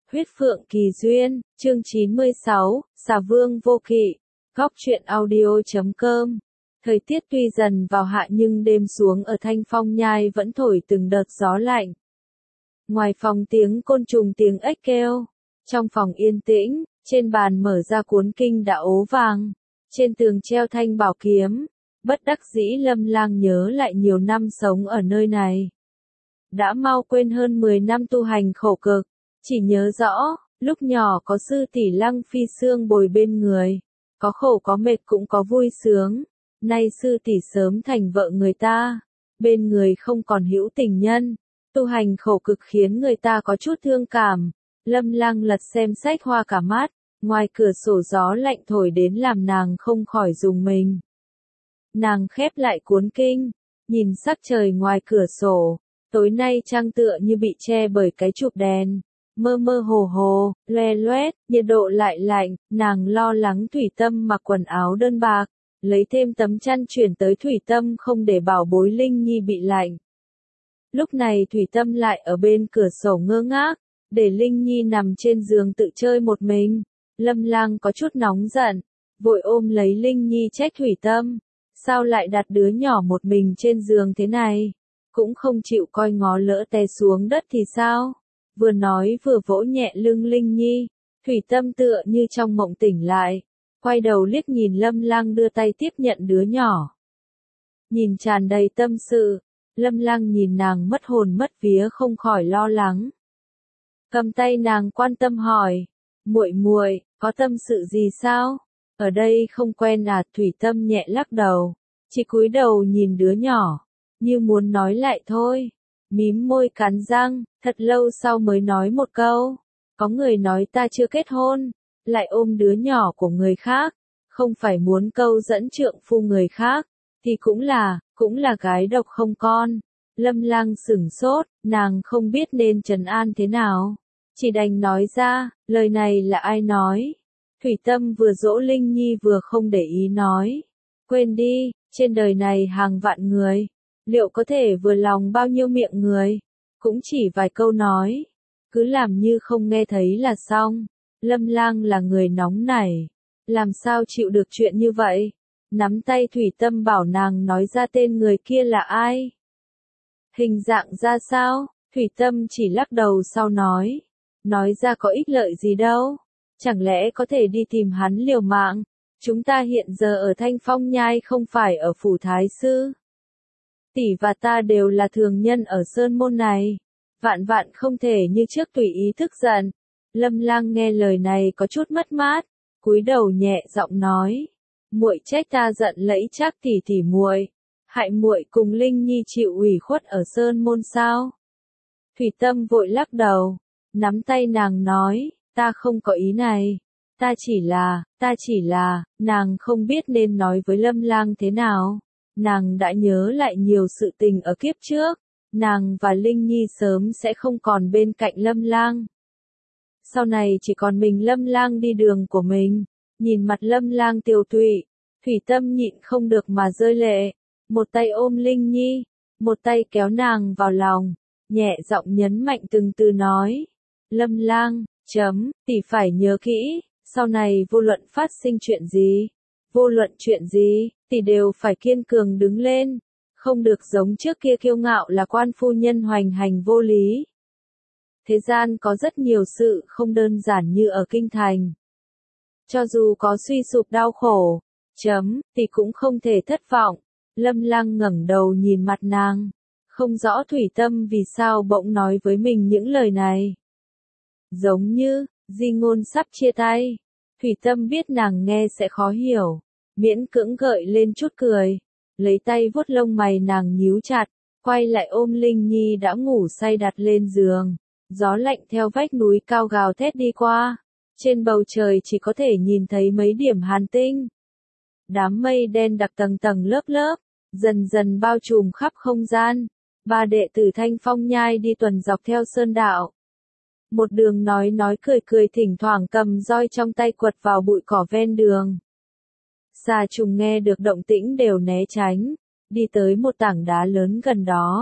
Huyết Phượng Kỳ Duyên, chương 96, Xà Vương Vô Kỵ, Góc truyện audio.com. Thời tiết tuy dần vào hạ nhưng đêm xuống ở Thanh Phong Nhai vẫn thổi từng đợt gió lạnh. Ngoài phòng tiếng côn trùng tiếng ếch kêu, trong phòng yên tĩnh, trên bàn mở ra cuốn kinh đã ố vàng, trên tường treo thanh bảo kiếm, bất đắc dĩ Lâm Lang nhớ lại nhiều năm sống ở nơi này. Đã mau quên hơn 10 năm tu hành khổ cực, chỉ nhớ rõ, lúc nhỏ có sư tỷ Lăng Phi Xương bồi bên người, có khổ có mệt cũng có vui sướng, nay sư tỷ sớm thành vợ người ta, bên người không còn hữu tình nhân, tu hành khổ cực khiến người ta có chút thương cảm. Lâm Lang lật xem sách hoa cả mắt, ngoài cửa sổ gió lạnh thổi đến làm nàng không khỏi rùng mình. Nàng khép lại cuốn kinh, nhìn sắc trời ngoài cửa sổ, tối nay trăng tựa như bị che bởi cái chụp đèn, mơ mơ hồ hồ, loe loét, nhiệt độ lại lạnh, nàng lo lắng Thủy Tâm mặc quần áo đơn bạc, lấy thêm tấm chăn chuyển tới Thủy Tâm không để bảo bối Linh Nhi bị lạnh. Lúc này Thủy Tâm lại ở bên cửa sổ ngơ ngác, để Linh Nhi nằm trên giường tự chơi một mình. Lâm Lang có chút nóng giận, vội ôm lấy Linh Nhi trách Thủy Tâm, sao lại đặt đứa nhỏ một mình trên giường thế này, cũng không chịu coi ngó lỡ té xuống đất thì sao. Vừa nói vừa vỗ nhẹ lưng Linh Nhi, Thủy Tâm tựa như trong mộng tỉnh lại, quay đầu liếc nhìn Lâm Lang đưa tay tiếp nhận đứa nhỏ. Nhìn tràn đầy tâm sự, Lâm Lang nhìn nàng mất hồn mất vía không khỏi lo lắng. Cầm tay nàng quan tâm hỏi, muội muội, có tâm sự gì sao? Ở đây không quen à? Thủy Tâm nhẹ lắc đầu, chỉ cúi đầu nhìn đứa nhỏ, như muốn nói lại thôi. Mím môi cắn răng, thật lâu sau mới nói một câu, có người nói ta chưa kết hôn, lại ôm đứa nhỏ của người khác, không phải muốn câu dẫn trượng phu người khác, thì cũng là gái độc không con. Lâm Lang sửng sốt, nàng không biết nên trấn an thế nào, chỉ đành nói ra, lời này là ai nói? Thủy Tâm vừa dỗ Linh Nhi vừa không để ý nói, quên đi, trên đời này hàng vạn người, liệu có thể vừa lòng bao nhiêu miệng người, cũng chỉ vài câu nói, cứ làm như không nghe thấy là xong. Lâm Lang là người nóng nảy, làm sao chịu được chuyện như vậy, nắm tay Thủy Tâm bảo nàng nói ra tên người kia là ai, hình dạng ra sao. Thủy Tâm chỉ lắc đầu sau nói ra có ích lợi gì đâu, chẳng lẽ có thể đi tìm hắn liều mạng, chúng ta hiện giờ ở Thanh Phong Nhai không phải ở phủ Thái Sư. Tỷ và ta đều là thường nhân ở sơn môn này, vạn vạn không thể như trước tùy ý tức giận. Lâm Lang nghe lời này có chút mất mát, cúi đầu nhẹ giọng nói, muội trách ta giận lẫy chắc tỷ muội, hại muội cùng Linh Nhi chịu ủy khuất ở sơn môn sao? Thủy Tâm vội lắc đầu, nắm tay nàng nói, ta không có ý này, ta chỉ là, nàng không biết nên nói với Lâm Lang thế nào. Nàng đã nhớ lại nhiều sự tình ở kiếp trước, nàng và Linh Nhi sớm sẽ không còn bên cạnh Lâm Lang. Sau này chỉ còn mình Lâm Lang đi đường của mình, nhìn mặt Lâm Lang tiều tụy, Thủy Tâm nhịn không được mà rơi lệ, một tay ôm Linh Nhi, một tay kéo nàng vào lòng, nhẹ giọng nhấn mạnh từng từ nói, Lâm Lang, tỷ phải nhớ kỹ, sau này vô luận phát sinh chuyện gì, tỷ đều phải kiên cường đứng lên, không được giống trước kia kiêu ngạo là quan phu nhân hoành hành vô lý. Thế gian có rất nhiều sự không đơn giản như ở kinh thành. Cho dù có suy sụp đau khổ, tỷ cũng không thể thất vọng. Lâm Lang ngẩng đầu nhìn mặt nàng, không rõ Thủy Tâm vì sao bỗng nói với mình những lời này. Giống như, di ngôn sắp chia tay. Thủy Tâm biết nàng nghe sẽ khó hiểu, miễn cưỡng gợi lên chút cười, lấy tay vuốt lông mày nàng nhíu chặt, quay lại ôm Linh Nhi đã ngủ say đặt lên giường. Gió lạnh theo vách núi cao gào thét đi qua, trên bầu trời chỉ có thể nhìn thấy mấy điểm hàn tinh. Đám mây đen đặc tầng tầng lớp lớp, dần dần bao trùm khắp không gian. Ba đệ tử Thanh Phong Nhai đi tuần dọc theo sơn đạo. Một đường nói cười thỉnh thoảng cầm roi trong tay quật vào bụi cỏ ven đường. Xà trùng nghe được động tĩnh đều né tránh, đi tới một tảng đá lớn gần đó,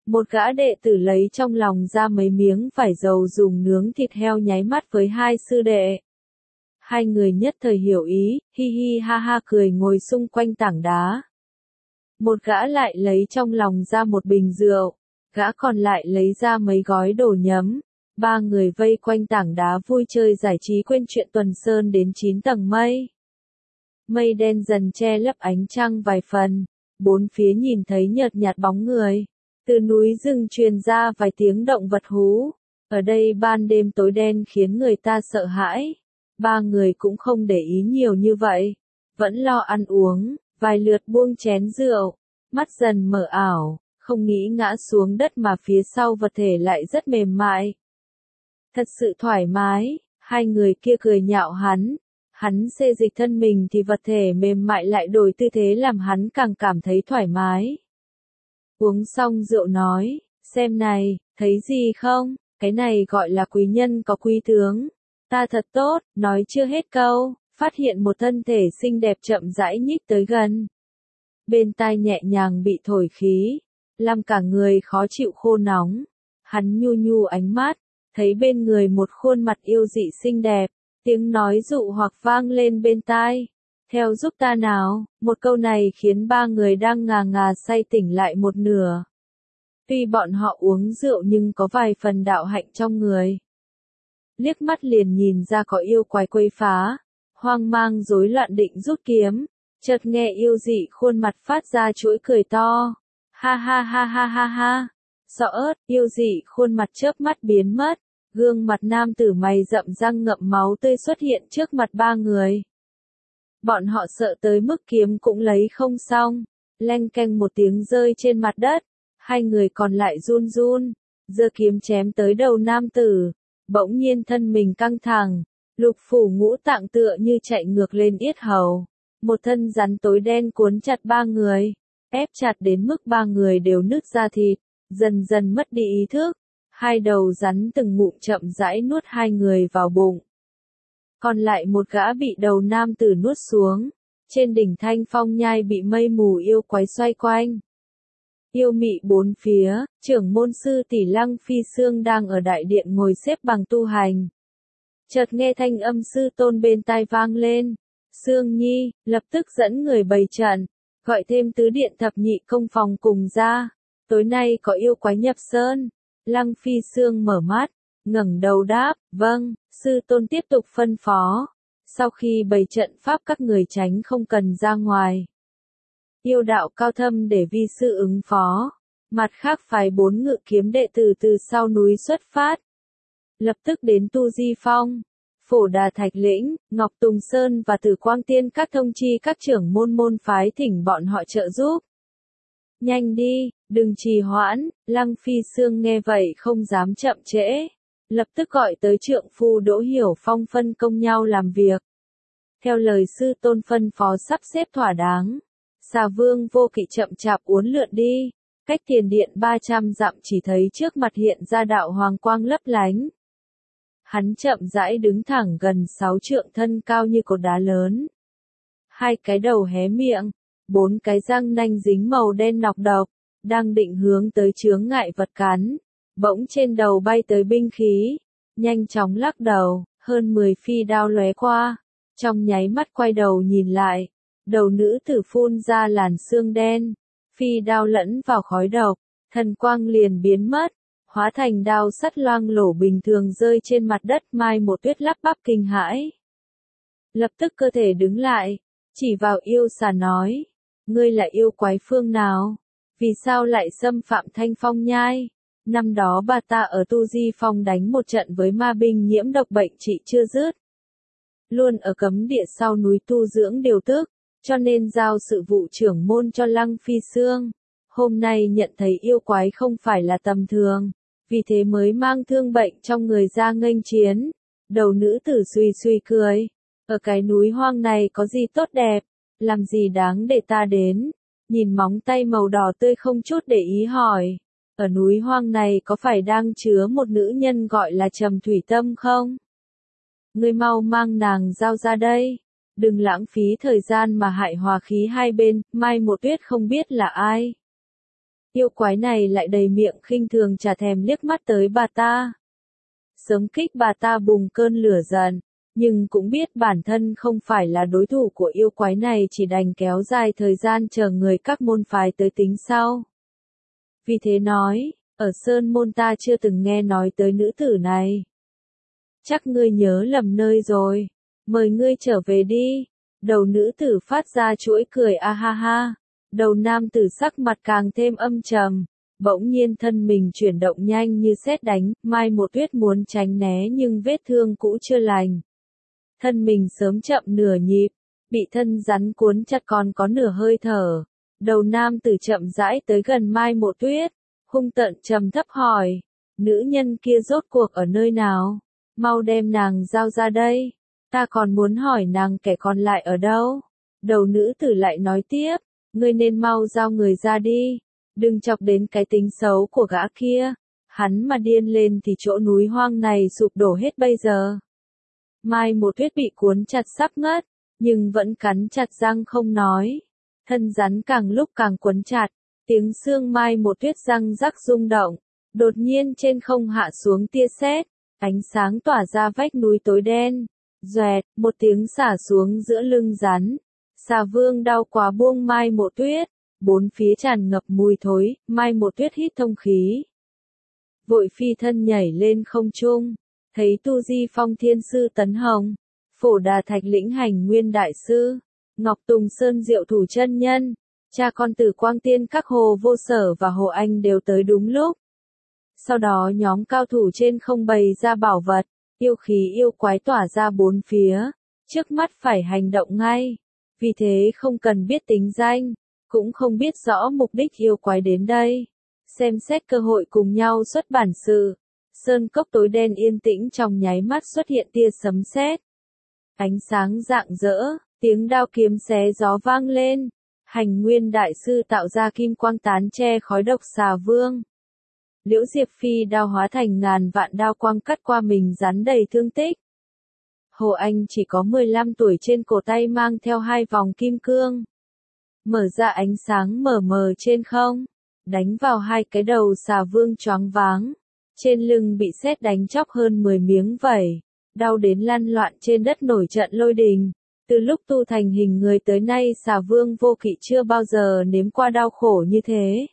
Một gã đệ tử lấy trong lòng ra mấy miếng vải dầu dùng nướng thịt heo nháy mắt với hai sư đệ. Hai người nhất thời hiểu ý, hi hi ha ha cười ngồi xung quanh tảng đá. Một gã lại lấy trong lòng ra một bình rượu, gã còn lại lấy ra mấy gói đồ nhấm. Ba người vây quanh tảng đá vui chơi giải trí quên chuyện tuần sơn đến 9 tầng mây. Mây đen dần che lấp ánh trăng vài phần, bốn phía nhìn thấy nhợt nhạt bóng người. Từ núi rừng truyền ra vài tiếng động vật hú. Ở đây ban đêm tối đen khiến người ta sợ hãi. Ba người cũng không để ý nhiều như vậy, vẫn lo ăn uống, vài lượt buông chén rượu, mắt dần mờ ảo, không nghĩ ngã xuống đất mà phía sau vật thể lại rất mềm mại. Thật sự thoải mái, hai người kia cười nhạo hắn xê dịch thân mình thì vật thể mềm mại lại đổi tư thế làm hắn càng cảm thấy thoải mái. Uống xong rượu nói, xem này, thấy gì không, cái này gọi là quý nhân có quý tướng. Ta thật tốt, nói chưa hết câu, phát hiện một thân thể xinh đẹp chậm rãi nhích tới gần. Bên tai nhẹ nhàng bị thổi khí, làm cả người khó chịu khô nóng. Hắn nhu nhu ánh mắt, thấy bên người một khuôn mặt yêu dị xinh đẹp, tiếng nói dụ hoặc vang lên bên tai. Theo giúp ta nào, một câu này khiến ba người đang ngà ngà say tỉnh lại một nửa. Tuy bọn họ uống rượu nhưng có vài phần đạo hạnh trong người. Liếc mắt liền nhìn ra có yêu quái quấy phá, hoang mang rối loạn định rút kiếm, chợt nghe yêu dị khuôn mặt phát ra chuỗi cười to. Ha ha ha ha ha ha. Sợ ớt, yêu dị khuôn mặt chớp mắt biến mất, gương mặt nam tử mày rậm răng ngậm máu tươi xuất hiện trước mặt ba người. Bọn họ sợ tới mức kiếm cũng lấy không xong, leng keng một tiếng rơi trên mặt đất, hai người còn lại run run, giơ kiếm chém tới đầu nam tử. Bỗng nhiên thân mình căng thẳng, lục phủ ngũ tạng tựa như chạy ngược lên yết hầu. Một thân rắn tối đen cuốn chặt ba người, ép chặt đến mức ba người đều nứt ra thịt, dần dần mất đi ý thức. Hai đầu rắn từng ngụm chậm rãi nuốt hai người vào bụng. Còn lại một gã bị đầu nam tử nuốt xuống. Trên đỉnh Thanh Phong Nhai bị mây mù yêu quái xoay quanh. Yêu mị bốn phía, trưởng môn sư tỷ Lăng Phi Sương đang ở đại điện ngồi xếp bằng tu hành. Chợt nghe thanh âm sư tôn bên tai vang lên. Sương Nhi, lập tức dẫn người bày trận, gọi thêm tứ điện thập nhị công phòng cùng ra. Tối nay có yêu quái nhập sơn. Lăng Phi Sương mở mắt, ngẩng đầu đáp, vâng, sư tôn tiếp tục phân phó. Sau khi bày trận pháp các người tránh không cần ra ngoài. Yêu đạo cao thâm để vi sư ứng phó. Mặt khác phái 4 ngự kiếm đệ tử từ sau núi xuất phát. Lập tức đến Tu Di Phong, Phổ Đà Thạch Lĩnh, Ngọc Tùng Sơn và Tử Quang Tiên các thông chi các trưởng môn phái thỉnh bọn họ trợ giúp. Nhanh đi, đừng trì hoãn. Lăng Phi Sương nghe vậy không dám chậm trễ. Lập tức gọi tới trượng phu Đỗ Hiểu Phong phân công nhau làm việc. Theo lời sư tôn phân phó sắp xếp thỏa đáng. Xà Vương Vô Kỵ chậm chạp uốn lượn đi. Cách tiền điện 300 dặm chỉ thấy trước mặt hiện ra đạo hoàng quang lấp lánh. Hắn chậm rãi đứng thẳng gần 6 trượng, thân cao như cột đá lớn. Hai cái đầu hé miệng, 4 cái răng nanh dính màu đen nọc độc, đang định hướng tới chướng ngại vật cắn. Bỗng trên đầu bay tới binh khí, nhanh chóng lắc đầu, hơn 10 phi đao lóe qua. Trong nháy mắt quay đầu nhìn lại, đầu nữ tử phun ra làn sương đen, phi đao lẫn vào khói độc, thần quang liền biến mất, hóa thành đao sắt loang lổ bình thường rơi trên mặt đất. Mai Một Tuyết lắp bắp kinh hãi. Lập tức cơ thể đứng lại, chỉ vào yêu xà nói, ngươi là yêu quái phương nào? Vì sao lại xâm phạm Thanh Phong Nhai? Năm đó bà ta ở Tu Di Phong đánh một trận với ma binh nhiễm độc bệnh trị chưa dứt. Luôn ở cấm địa sau núi tu dưỡng điều tức, cho nên giao sự vụ trưởng môn cho Lăng Phi Sương. Hôm nay nhận thấy yêu quái không phải là tầm thường, vì thế mới mang thương bệnh trong người ra nghênh chiến. Đầu nữ tử suy suy cười, ở cái núi hoang này có gì tốt đẹp, làm gì đáng để ta đến? Nhìn móng tay màu đỏ tươi không chút để ý hỏi, ở núi hoang này có phải đang chứa một nữ nhân gọi là Trầm Thủy Tâm không? Ngươi mau mang nàng giao ra đây, đừng lãng phí thời gian mà hại hòa khí hai bên. Mai Một Tuyết không biết là ai. Yêu quái này lại đầy miệng khinh thường chả thèm liếc mắt tới bà ta. Sớm kích bà ta bùng cơn lửa giận, nhưng cũng biết bản thân không phải là đối thủ của yêu quái này, chỉ đành kéo dài thời gian chờ người các môn phái tới tính sau. Vì thế nói, ở Sơn Môn ta chưa từng nghe nói tới nữ tử này. Chắc ngươi nhớ lầm nơi rồi, mời ngươi trở về đi. Đầu nữ tử phát ra chuỗi cười a ha ha, đầu nam tử sắc mặt càng thêm âm trầm, bỗng nhiên thân mình chuyển động nhanh như sét đánh, Mai Một Tuyết muốn tránh né nhưng vết thương cũ chưa lành. Thân mình sớm chậm nửa nhịp, bị thân rắn cuốn chặt còn có nửa hơi thở. Đầu nam tử chậm rãi tới gần Mai Một Tuyết, hung tợn trầm thấp hỏi, nữ nhân kia rốt cuộc ở nơi nào? Mau đem nàng giao ra đây, ta còn muốn hỏi nàng kẻ còn lại ở đâu? Đầu nữ tử lại nói tiếp, ngươi nên mau giao người ra đi, đừng chọc đến cái tính xấu của gã kia, hắn mà điên lên thì chỗ núi hoang này sụp đổ hết bây giờ. Mai Một Tuyết bị cuốn chặt sắp ngất, nhưng vẫn cắn chặt răng không nói. Thân rắn càng lúc càng quấn chặt, tiếng xương Mai Một Tuyết răng rắc rung động. Đột nhiên trên không hạ xuống tia sét, ánh sáng tỏa ra vách núi tối đen. Doẹt, một tiếng xả xuống giữa lưng rắn. Xà Vương đau quá buông Mai Một Tuyết, bốn phía tràn ngập mùi thối, Mai Một Tuyết hít thông khí. Vội phi thân nhảy lên không trung, thấy Tu Di Phong Thiên Sư Tấn Hồng, Phổ Đà Thạch Lĩnh Hành Nguyên Đại Sư, Ngọc Tùng Sơn Diệu Thủ Chân Nhân, cha con Tử Quang Tiên các Hồ Vô Sở và Hồ Anh đều tới đúng lúc. Sau đó nhóm cao thủ trên không bày ra bảo vật, yêu khí yêu quái tỏa ra bốn phía, trước mắt phải hành động ngay. Vì thế không cần biết tính danh, cũng không biết rõ mục đích yêu quái đến đây. Xem xét cơ hội cùng nhau xuất bản sự. Sơn cốc tối đen yên tĩnh trong nháy mắt xuất hiện tia sấm sét. Ánh sáng rạng rỡ, tiếng đao kiếm xé gió vang lên. Hành Nguyên Đại Sư tạo ra kim quang tán che khói độc Xà Vương. Liễu Diệp Phi đao hóa thành ngàn vạn đao quang cắt qua mình rắn đầy thương tích. Hồ Anh chỉ có 15 tuổi, trên cổ tay mang theo 2 vòng kim cương. Mở ra ánh sáng mờ mờ trên không, đánh vào 2 cái đầu Xà Vương choáng váng. Trên lưng bị sét đánh chóc hơn 10 miếng vảy, đau đến lăn loạn trên đất nổi trận lôi đình. Từ lúc tu thành hình người tới nay Xà Vương Vô Kỵ chưa bao giờ nếm qua đau khổ như thế.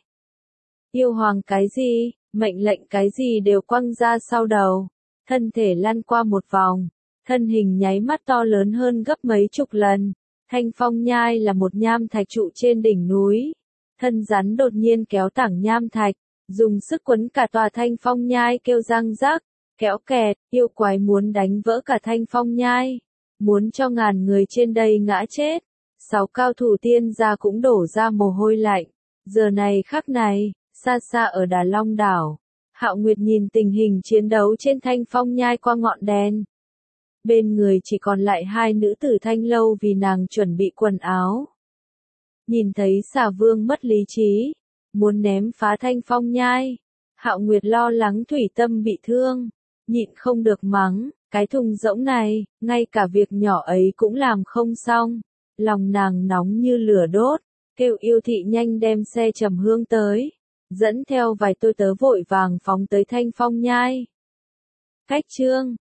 Yêu hoàng cái gì, mệnh lệnh cái gì đều quăng ra sau đầu, thân thể lăn qua một vòng, thân hình nháy mắt to lớn hơn gấp mấy chục lần. Thanh Phong Nhai là một nham thạch trụ trên đỉnh núi, thân rắn đột nhiên kéo tảng nham thạch, dùng sức quấn cả tòa Thanh Phong Nhai kêu răng rắc, kéo kẹt, yêu quái muốn đánh vỡ cả Thanh Phong Nhai, muốn cho ngàn người trên đây ngã chết. 6 cao thủ tiên gia cũng đổ ra mồ hôi lạnh. Giờ này khắc này, xa xa ở Đà Long đảo, Hạo Nguyệt nhìn tình hình chiến đấu trên Thanh Phong Nhai qua ngọn đèn. Bên người chỉ còn lại 2 nữ tử Thanh Lâu vì nàng chuẩn bị quần áo. Nhìn thấy Xà Vương mất lý trí, muốn ném phá Thanh Phong Nhai, Hạo Nguyệt lo lắng Thủy Tâm bị thương, nhịn không được mắng, cái thùng rỗng này, ngay cả việc nhỏ ấy cũng làm không xong. Lòng nàng nóng như lửa đốt, kêu Yêu Thị nhanh đem xe trầm hương tới, dẫn theo vài tôi tớ vội vàng phóng tới Thanh Phong Nhai. Cách chương